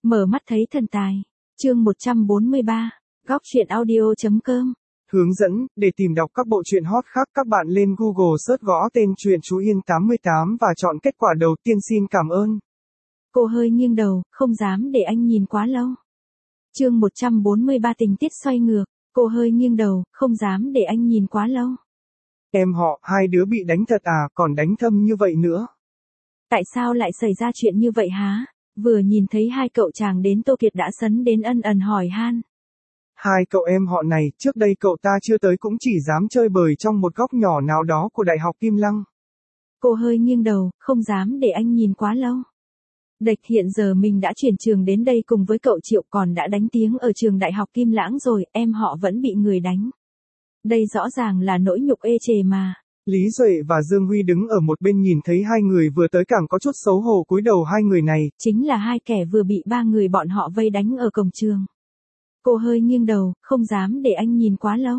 Mở mắt thấy thần tài. Chương 143. Góc truyện audio.com. Hướng dẫn, để tìm đọc các bộ truyện hot khác các bạn lên Google search gõ tên truyện Chú Yên 88 và chọn kết quả đầu tiên. Xin cảm ơn. Cô hơi nghiêng đầu, không dám để anh nhìn quá lâu. Chương 143 tình tiết xoay ngược. Cô hơi nghiêng đầu, không dám để anh nhìn quá lâu. Em họ, hai đứa bị đánh thật à, còn đánh thâm như vậy nữa. Tại sao lại xảy ra chuyện như vậy hả? Vừa nhìn thấy hai cậu chàng đến Tô Kiệt đã sấn đến ân ẩn hỏi han. Hai cậu em họ này, trước đây cậu ta chưa tới cũng chỉ dám chơi bời trong một góc nhỏ nào đó của Đại học Kim Lăng. Cô hơi nghiêng đầu, không dám để anh nhìn quá lâu. Địch hiện giờ mình đã chuyển trường đến đây cùng với cậu Triệu còn đã đánh tiếng ở trường Đại học Kim Lãng rồi, em họ vẫn bị người đánh. Đây rõ ràng là nỗi nhục ê chề mà. Lý Duệ và Dương Huy đứng ở một bên nhìn thấy hai người vừa tới càng có chút xấu hổ cúi đầu. Hai người này chính là hai kẻ vừa bị ba người bọn họ vây đánh ở cổng trường. Cô hơi nghiêng đầu, không dám để anh nhìn quá lâu.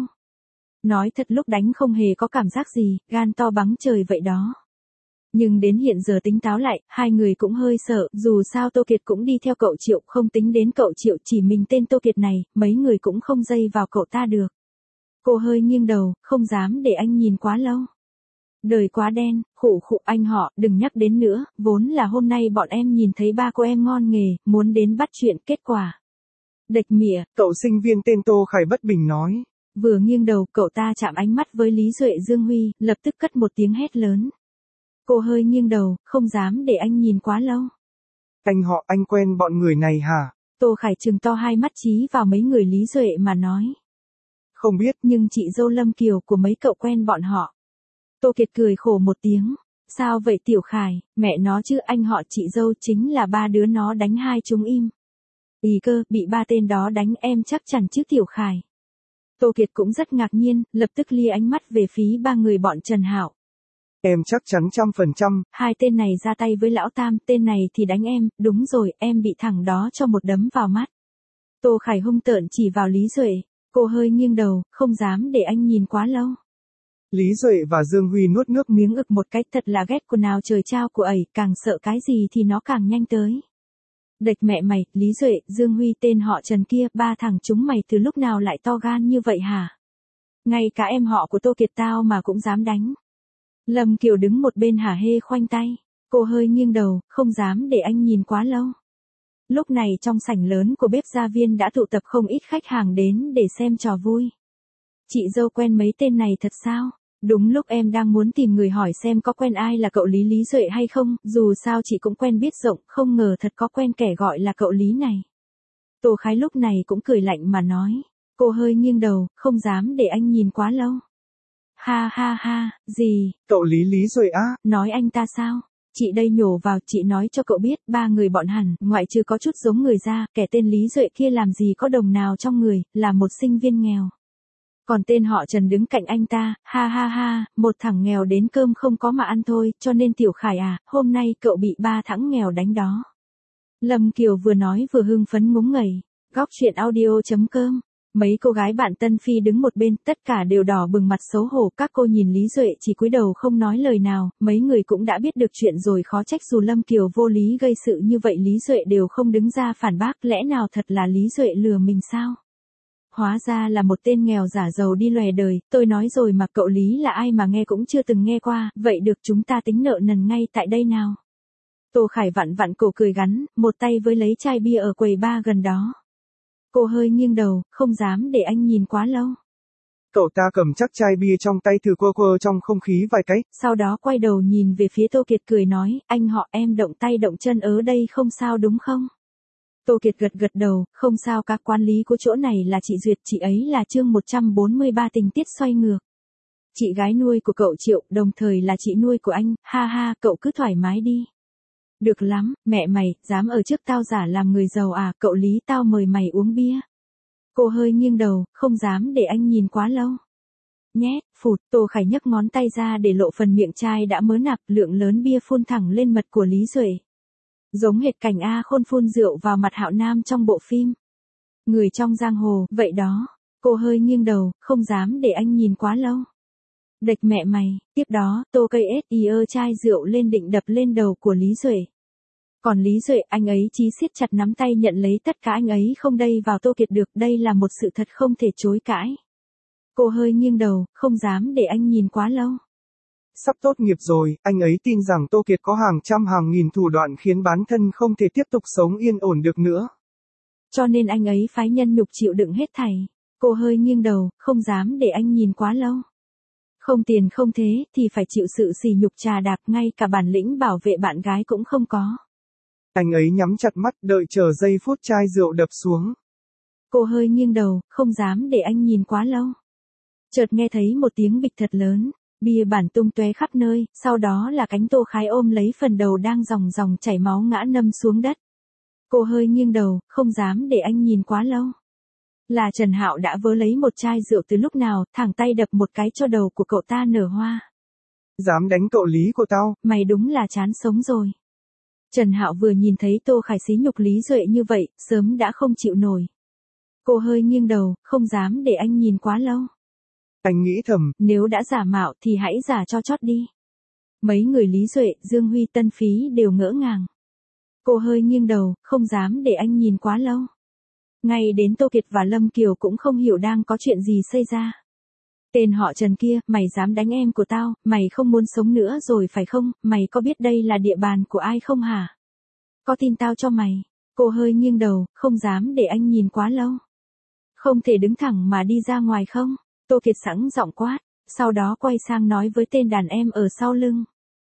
Nói thật lúc đánh không hề có cảm giác gì, gan to bằng trời vậy đó. Nhưng đến hiện giờ tính táo lại, hai người cũng hơi sợ, dù sao Tô Kiệt cũng đi theo cậu Triệu, không tính đến cậu Triệu chỉ mình tên Tô Kiệt này, mấy người cũng không dây vào cậu ta được. Cô hơi nghiêng đầu, không dám để anh nhìn quá lâu. Đời quá đen, khụ khụ anh họ, đừng nhắc đến nữa, vốn là hôm nay bọn em nhìn thấy ba cô em ngon nghề, muốn đến bắt chuyện, kết quả. Địch mỉa, cậu sinh viên tên Tô Khải bất bình nói. Vừa nghiêng đầu, cậu ta chạm ánh mắt với Lý Duệ Dương Huy, lập tức cất một tiếng hét lớn. Cô hơi nghiêng đầu, không dám để anh nhìn quá lâu. Anh họ, anh quen bọn người này hả? Tô Khải trừng to hai mắt chí vào mấy người Lý Duệ mà nói. Không biết, nhưng chị dâu Lâm Kiều của mấy cậu quen bọn họ. Tô Kiệt cười khổ một tiếng. Sao vậy Tiểu Khải, mẹ nó chứ anh họ chị dâu chính là ba đứa nó đánh hai chúng im. Ý cơ, bị ba tên đó đánh em chắc chắn chứ Tiểu Khải. Tô Kiệt cũng rất ngạc nhiên, lập tức lia ánh mắt về phía ba người bọn Trần Hạo. Em chắc chắn 100%. Hai tên này ra tay với lão Tam, tên này thì đánh em, đúng rồi, em bị thằng đó cho một đấm vào mắt. Tô Khải hung tợn chỉ vào Lý Duệ, cô hơi nghiêng đầu, không dám để anh nhìn quá lâu. Lý Duệ và Dương Huy nuốt nước miếng ực một cái, thật là ghét quần nào trời trao của ẩy, càng sợ cái gì thì nó càng nhanh tới. Địch mẹ mày, Lý Duệ, Dương Huy tên họ Trần kia, ba thằng chúng mày từ lúc nào lại to gan như vậy hả? Ngay cả em họ của Tô Kiệt tao mà cũng dám đánh. Lâm Kiều đứng một bên hả hê khoanh tay, cô hơi nghiêng đầu, không dám để anh nhìn quá lâu. Lúc này trong sảnh lớn của bếp gia viên đã tụ tập không ít khách hàng đến để xem trò vui. Chị dâu quen mấy tên này thật sao? Đúng lúc em đang muốn tìm người hỏi xem có quen ai là cậu Lý Duệ hay không, dù sao chị cũng quen biết rộng, không ngờ thật có quen kẻ gọi là cậu Lý này. Tô Khái lúc này cũng cười lạnh mà nói, cô hơi nghiêng đầu, không dám để anh nhìn quá lâu. Ha ha ha, gì? Cậu Lý Duệ á? Nói anh ta sao? Chị đây nhổ vào, chị nói cho cậu biết, ba người bọn hẳn, ngoại trừ có chút giống người ra, kẻ tên Lý Duệ kia làm gì có đồng nào trong người, là một sinh viên nghèo. Còn tên họ Trần đứng cạnh anh ta, ha ha ha, một thằng nghèo đến cơm không có mà ăn thôi, cho nên Tiểu Khải à, hôm nay cậu bị ba thằng nghèo đánh đó. Lâm Kiều vừa nói vừa hưng phấn ngúng ngẩy. Góc truyện audio.com. Mấy cô gái bạn Tân Phi đứng một bên, tất cả đều đỏ bừng mặt xấu hổ, các cô nhìn Lý Duệ chỉ cúi đầu không nói lời nào, mấy người cũng đã biết được chuyện rồi, khó trách dù Lâm Kiều vô lý gây sự như vậy Lý Duệ đều không đứng ra phản bác, lẽ nào thật là Lý Duệ lừa mình sao? Hóa ra là một tên nghèo giả giàu đi lòe đời, tôi nói rồi mà cậu Lý là ai mà nghe cũng chưa từng nghe qua, vậy được chúng ta tính nợ nần ngay tại đây nào. Tô Khải vặn vặn cổ cười gắn, một tay với lấy chai bia ở quầy bar gần đó. Cô hơi nghiêng đầu, không dám để anh nhìn quá lâu. Cậu ta cầm chắc chai bia trong tay thử quơ quơ trong không khí vài cái. Sau đó quay đầu nhìn về phía Tô Kiệt cười nói, anh họ em động tay động chân ở đây không sao đúng không? Tô Kiệt gật gật đầu, không sao, các quản lý của chỗ này là chị Duyệt, chị ấy là chương 143 tình tiết xoay ngược. Chị gái nuôi của cậu Triệu, đồng thời là chị nuôi của anh, ha ha, cậu cứ thoải mái đi. Được lắm, mẹ mày, dám ở trước tao giả làm người giàu à, cậu Lý tao mời mày uống bia. Cô hơi nghiêng đầu, không dám để anh nhìn quá lâu. Nhét, phụt, Tô Khải nhấc ngón tay ra để lộ phần miệng chai đã mớ nạp, lượng lớn bia phun thẳng lên mật của Lý Duệ. Giống hệt cảnh A Khôn phun rượu vào mặt Hạo Nam trong bộ phim. Người trong giang hồ, vậy đó. Cô hơi nghiêng đầu, không dám để anh nhìn quá lâu. Địch mẹ mày, tiếp đó, Tô cây ết chai rượu lên định đập lên đầu của Lý Duệ. Còn Lý Duệ, anh ấy chí siết chặt nắm tay nhận lấy tất cả, anh ấy không đây vào Tô Kiệt được, đây là một sự thật không thể chối cãi. Cô hơi nghiêng đầu, không dám để anh nhìn quá lâu. Sắp tốt nghiệp rồi, anh ấy tin rằng Tô Kiệt có hàng trăm hàng nghìn thủ đoạn khiến bản thân không thể tiếp tục sống yên ổn được nữa. Cho nên anh ấy phái nhân nhục chịu đựng hết thảy. Cô hơi nghiêng đầu, không dám để anh nhìn quá lâu. Không tiền không thế thì phải chịu sự sỉ nhục trà đạp, ngay cả bản lĩnh bảo vệ bạn gái cũng không có. Anh ấy nhắm chặt mắt đợi chờ giây phút chai rượu đập xuống. Cô hơi nghiêng đầu, không dám để anh nhìn quá lâu. Chợt nghe thấy một tiếng bịch thật lớn, bia bản tung tóe khắp nơi, sau đó là cánh Tô Khái ôm lấy phần đầu đang ròng ròng chảy máu ngã nằm xuống đất. Cô hơi nghiêng đầu, không dám để anh nhìn quá lâu. Là Trần Hạo đã vớ lấy một chai rượu từ lúc nào, thẳng tay đập một cái cho đầu của cậu ta nở hoa. Dám đánh cậu Lý của tao? Mày đúng là chán sống rồi. Trần Hạo vừa nhìn thấy Tô Khải xí nhục Lý Duệ như vậy, sớm đã không chịu nổi. Cô hơi nghiêng đầu, không dám để anh nhìn quá lâu. Anh nghĩ thầm, nếu đã giả mạo thì hãy giả cho chót đi. Mấy người Lý Duệ, Dương Huy, Tân Phí đều ngỡ ngàng. Cô hơi nghiêng đầu, không dám để anh nhìn quá lâu. Ngay đến Tô Kiệt và Lâm Kiều cũng không hiểu đang có chuyện gì xảy ra. Tên họ Trần kia, mày dám đánh em của tao, mày không muốn sống nữa rồi phải không, mày có biết đây là địa bàn của ai không hả? Có tin tao cho mày? Cô hơi nghiêng đầu, không dám để anh nhìn quá lâu. Không thể đứng thẳng mà đi ra ngoài không? Tô Kiệt sẵn giọng quát, sau đó quay sang nói với tên đàn em ở sau lưng.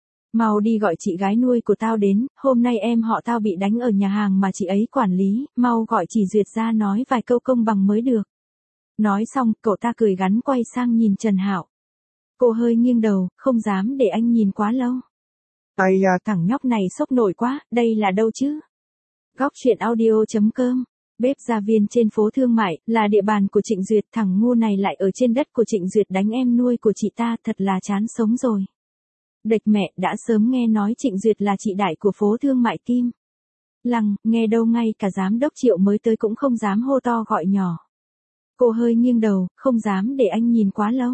Mau đi gọi chị gái nuôi của tao đến, hôm nay em họ tao bị đánh ở nhà hàng mà chị ấy quản lý, mau gọi chị Duyệt ra nói vài câu công bằng mới được. Nói xong, cậu ta cười gắn quay sang nhìn Trần Hạo. Cô hơi nghiêng đầu, không dám để anh nhìn quá lâu. Ai da, thằng nhóc này sốc nổi quá, đây là đâu chứ? Góc truyện audio.com. Bếp gia viên trên phố Thương Mại, là địa bàn của Trịnh Duyệt, thằng ngu này lại ở trên đất của Trịnh Duyệt đánh em nuôi của chị ta, thật là chán sống rồi. Địch mẹ, đã sớm nghe nói Trịnh Duyệt là chị đại của phố Thương Mại Kim Lăng, nghe đâu ngay cả giám đốc Triệu mới tới cũng không dám hô to gọi nhỏ. Cô hơi nghiêng đầu, không dám để anh nhìn quá lâu.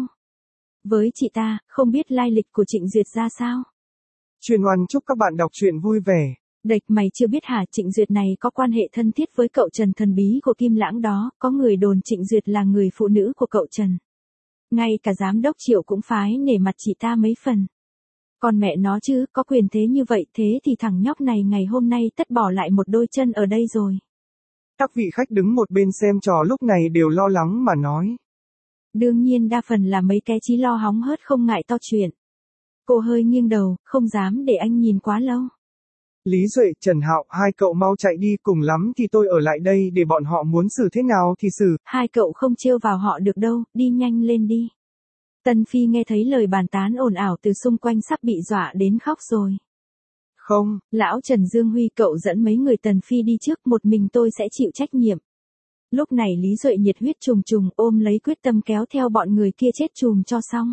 Với chị ta, không biết lai lịch của Trịnh Duyệt ra sao. Truyền oan chúc các bạn đọc truyện vui vẻ. Địch mày chưa biết hả, Trịnh Duyệt này có quan hệ thân thiết với cậu Trần thần bí của Kim Lãng đó, có người đồn Trịnh Duyệt là người phụ nữ của cậu Trần. Ngay cả giám đốc Triệu cũng phái nể mặt chị ta mấy phần. Còn mẹ nó chứ, có quyền thế như vậy, thế thì thằng nhóc này ngày hôm nay tất bỏ lại một đôi chân ở đây rồi. Các vị khách đứng một bên xem trò lúc này đều lo lắng mà nói. Đương nhiên đa phần là mấy cái chí lo hóng hớt không ngại to chuyện. Cô hơi nghiêng đầu, không dám để anh nhìn quá lâu. Lý Duệ, Trần Hạo, hai cậu mau chạy đi, cùng lắm thì tôi ở lại đây để bọn họ muốn xử thế nào thì xử. Hai cậu không trêu vào họ được đâu, đi nhanh lên đi. Tân Phi nghe thấy lời bàn tán ồn ào từ xung quanh sắp bị dọa đến khóc rồi. Không, lão Trần Dương Huy, cậu dẫn mấy người Tần Phi đi trước, một mình tôi sẽ chịu trách nhiệm. Lúc này Lý Duệ nhiệt huyết trùng trùng, ôm lấy quyết tâm kéo theo bọn người kia chết chùm cho xong.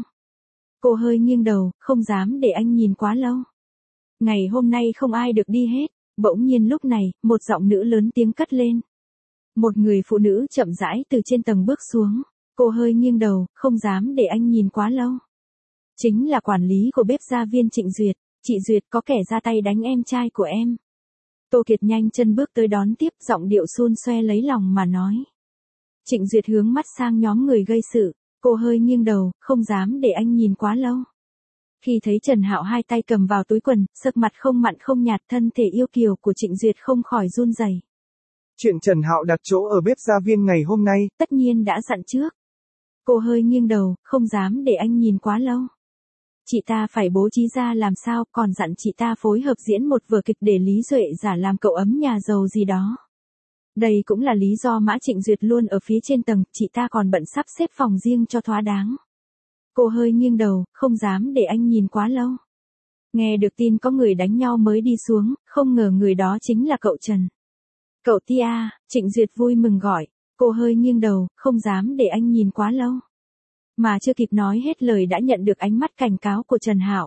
Cô hơi nghiêng đầu, không dám để anh nhìn quá lâu. Ngày hôm nay không ai được đi hết, bỗng nhiên lúc này, một giọng nữ lớn tiếng cất lên. Một người phụ nữ chậm rãi từ trên tầng bước xuống. Cô hơi nghiêng đầu, không dám để anh nhìn quá lâu. Chính là quản lý của bếp gia viên Trịnh Duyệt. Chị Duyệt, có kẻ ra tay đánh em trai của em. Tô Kiệt nhanh chân bước tới đón tiếp, giọng điệu xun xoe lấy lòng mà nói. Trịnh Duyệt hướng mắt sang nhóm người gây sự. Cô hơi nghiêng đầu, không dám để anh nhìn quá lâu. Khi thấy Trần Hạo hai tay cầm vào túi quần, sắc mặt không mặn không nhạt, thân thể yêu kiều của Trịnh Duyệt không khỏi run rẩy. Chuyện Trần Hạo đặt chỗ ở bếp gia viên ngày hôm nay, tất nhiên đã dặn trước. Cô hơi nghiêng đầu, không dám để anh nhìn quá lâu. Chị ta phải bố trí ra làm sao, còn dặn chị ta phối hợp diễn một vở kịch để Lý Duệ giả làm cậu ấm nhà giàu gì đó. Đây cũng là lý do Mã Trịnh Duyệt luôn ở phía trên tầng, chị ta còn bận sắp xếp phòng riêng cho thỏa đáng. Cô hơi nghiêng đầu, không dám để anh nhìn quá lâu. Nghe được tin có người đánh nhau mới đi xuống, không ngờ người đó chính là cậu Trần. Cậu Tia, Trịnh Duyệt vui mừng gọi. Cô hơi nghiêng đầu, không dám để anh nhìn quá lâu. Mà chưa kịp nói hết lời đã nhận được ánh mắt cảnh cáo của Trần Hạo.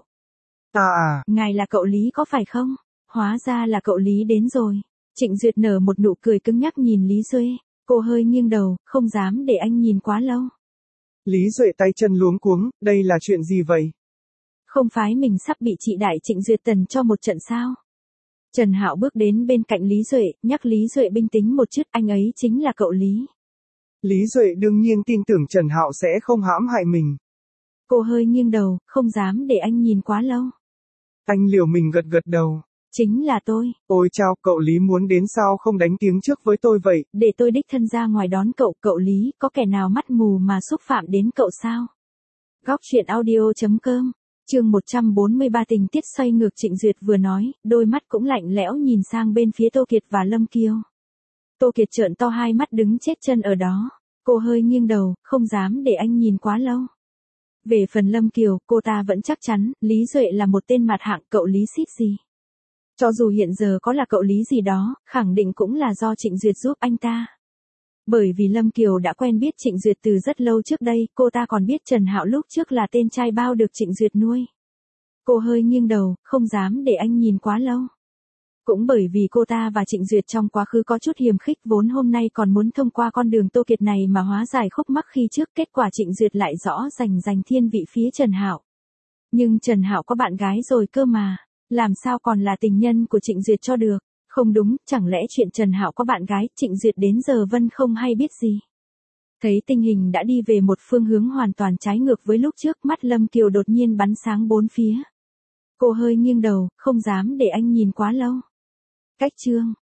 Ngài là cậu Lý có phải không? Hóa ra là cậu Lý đến rồi. Trịnh Duyệt nở một nụ cười cứng nhắc nhìn Lý Duệ. Cô hơi nghiêng đầu, không dám để anh nhìn quá lâu. Lý Duệ tay chân luống cuống, đây là chuyện gì vậy? Không phải mình sắp bị chị đại Trịnh Duyệt tần cho một trận sao? Trần Hạo bước đến bên cạnh Lý Duệ, nhắc Lý Duệ bình tĩnh một chút, anh ấy chính là cậu Lý. Lý Duệ đương nhiên tin tưởng Trần Hạo sẽ không hãm hại mình. Cô hơi nghiêng đầu, không dám để anh nhìn quá lâu. Anh liều mình gật gật đầu. Chính là tôi. Ôi chao, cậu Lý muốn đến sao không đánh tiếng trước với tôi vậy? Để tôi đích thân ra ngoài đón cậu, cậu Lý, có kẻ nào mắt mù mà xúc phạm đến cậu sao? Góc truyện audio.com, chương 143 tình tiết xoay ngược. Trịnh Duyệt vừa nói, đôi mắt cũng lạnh lẽo nhìn sang bên phía Tô Kiệt và Lâm Kiều. Tô Kiệt trợn to hai mắt đứng chết chân ở đó. Cô hơi nghiêng đầu, không dám để anh nhìn quá lâu. Về phần Lâm Kiều, cô ta vẫn chắc chắn, Lý Duệ là một tên mặt hạng, cậu Lý xít gì. Cho dù hiện giờ có là cậu Lý gì đó, khẳng định cũng là do Trịnh Duyệt giúp anh ta. Bởi vì Lâm Kiều đã quen biết Trịnh Duyệt từ rất lâu trước đây, cô ta còn biết Trần Hạo lúc trước là tên trai bao được Trịnh Duyệt nuôi. Cô hơi nghiêng đầu, không dám để anh nhìn quá lâu. Cũng bởi vì cô ta và Trịnh Duyệt trong quá khứ có chút hiềm khích, vốn hôm nay còn muốn thông qua con đường Tô Kiệt này mà hóa giải khúc mắc khi trước, kết quả Trịnh Duyệt lại rõ giành thiên vị phía Trần Hạo. Nhưng Trần Hạo có bạn gái rồi cơ mà, làm sao còn là tình nhân của Trịnh Duyệt cho được? Không đúng, chẳng lẽ chuyện Trần Hạo có bạn gái, Trịnh Duyệt đến giờ vẫn không hay biết gì? Thấy tình hình đã đi về một phương hướng hoàn toàn trái ngược với lúc trước, mắt Lâm Kiều đột nhiên bắn sáng bốn phía. Cô hơi nghiêng đầu, không dám để anh nhìn quá lâu. Cách chương